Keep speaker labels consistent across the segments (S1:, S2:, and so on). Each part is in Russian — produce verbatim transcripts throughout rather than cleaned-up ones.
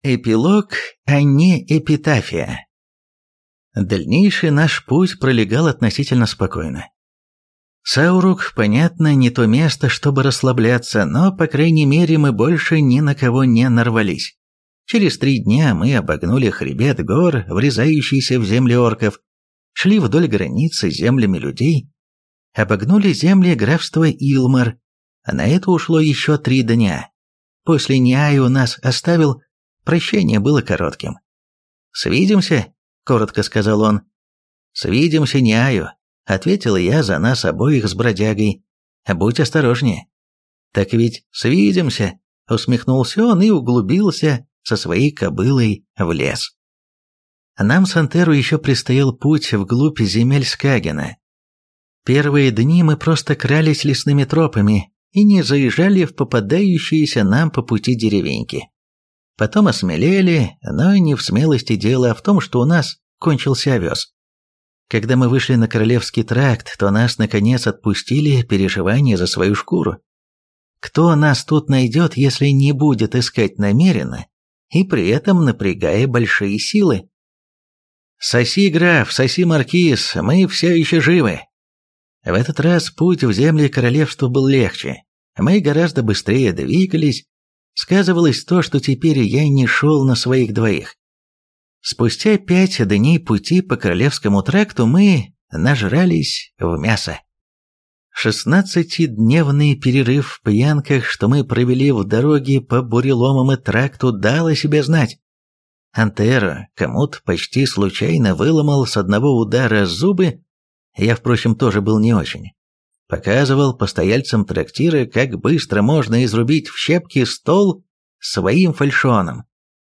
S1: Эпилог, а не эпитафия. Дальнейший наш путь пролегал относительно спокойно. Саурук, понятно, не то место, чтобы расслабляться, но, по крайней мере, мы больше ни на кого не нарвались. Через три дня мы обогнули хребет гор, врезающийся в земли орков, шли вдоль границы с землями людей, обогнули земли графства Илмар, а на это ушло еще три дня. После Ниаю нас оставил, прощение было коротким. «Свидимся?» — коротко сказал он. «Свидимся, Ниаю», — ответил я за нас обоих с бродягой. «Будь осторожнее». «Так ведь свидимся», — усмехнулся он и углубился со своей кобылой в лес. Нам с Антеру еще предстоял путь вглубь земель Скагена. Первые дни мы просто крались лесными тропами и не заезжали в попадающиеся нам по пути деревеньки. Потом осмелели, но не в смелости дело, а в том, что у нас кончился овес. Когда мы вышли на Королевский тракт, то нас наконец отпустили переживания за свою шкуру. Кто нас тут найдет, если не будет искать намеренно и при этом напрягая большие силы? «Соси, граф, соси, маркиз, мы все еще живы». В этот раз путь в земли королевства был легче. Мы гораздо быстрее двигались. Сказывалось то, что теперь я не шел на своих двоих. Спустя пять дней пути по Королевскому тракту мы нажрались в мясо. Шестнадцатидневный перерыв в пьянках, что мы провели в дороге по буреломам и тракту, дал о себе знать. Антеро кому-то почти случайно выломал с одного удара зубы, я, впрочем, тоже был не очень. Показывал постояльцам трактира, как быстро можно изрубить в щепки стол своим фальшоном.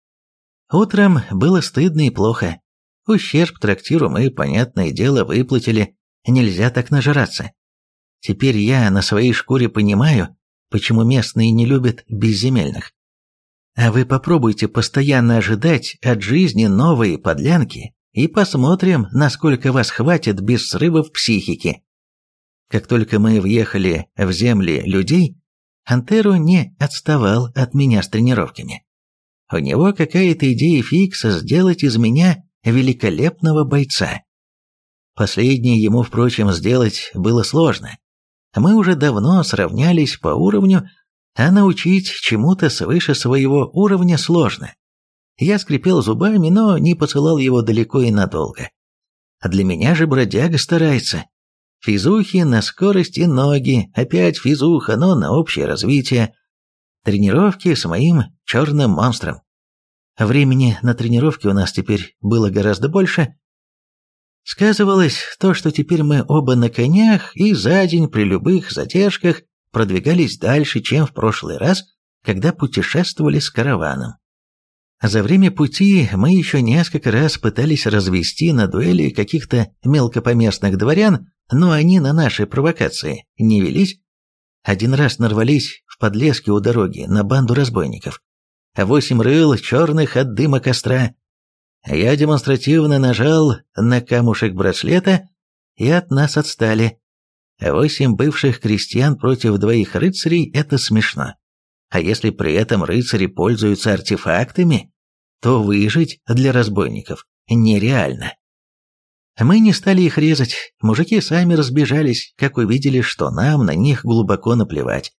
S1: Утром было стыдно и плохо. Ущерб трактиру мы, понятное дело, выплатили, нельзя так нажраться. Теперь я на своей шкуре понимаю, почему местные не любят безземельных. А вы попробуйте постоянно ожидать от жизни новые подлянки и посмотрим, насколько вас хватит без срывов психики. Как только мы въехали в земли людей, Антеро не отставал от меня с тренировками. У него какая-то идея фикса сделать из меня великолепного бойца. Последнее ему, впрочем, сделать было сложно. Мы уже давно сравнялись по уровню, а научить чему-то свыше своего уровня сложно. Я скрипел зубами, но не посылал его далеко и надолго. А для меня же бродяга старается. Физухи на скорость и ноги, опять физуха, но на общее развитие. Тренировки с моим черным монстром. Времени на тренировки у нас теперь было гораздо больше. Сказывалось то, что теперь мы оба на конях и за день при любых задержках продвигались дальше, чем в прошлый раз, когда путешествовали с караваном. За время пути мы еще несколько раз пытались развести на дуэли каких-то мелкопоместных дворян, но они на наши провокации не велись. Один раз нарвались в подлеске у дороги на банду разбойников. Восемь рыл черных от дыма костра. Я демонстративно нажал на камушек браслета, и от нас отстали. Восемь бывших крестьян против двоих рыцарей – это смешно. А если при этом рыцари пользуются артефактами, то выжить для разбойников нереально. Мы не стали их резать, мужики сами разбежались, как увидели, что нам на них глубоко наплевать.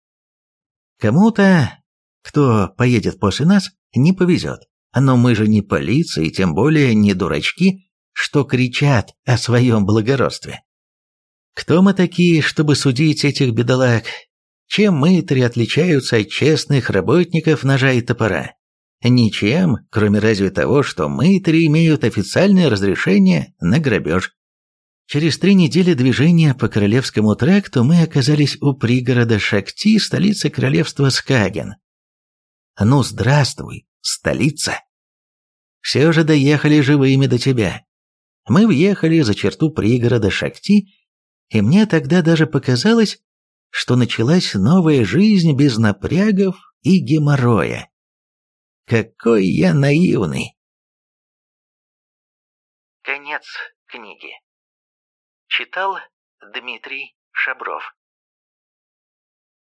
S1: Кому-то, кто поедет после нас, не повезет, но мы же не полиция и тем более не дурачки, что кричат о своем благородстве. Кто мы такие, чтобы судить этих бедолаг? Чем мытари отличаются от честных работников ножа и топора? Ничем, кроме разве того, что мытари имеют официальное разрешение на грабеж. Через три недели движения по Королевскому тракту мы оказались у пригорода Шакти, столицы королевства Скаген. Ну, здравствуй, столица! Все же доехали живыми до тебя. Мы въехали за черту пригорода Шакти, и мне тогда даже показалось, что началась новая жизнь без напрягов и геморроя. Какой я наивный!
S2: Конец книги. Читал Дмитрий Шабров.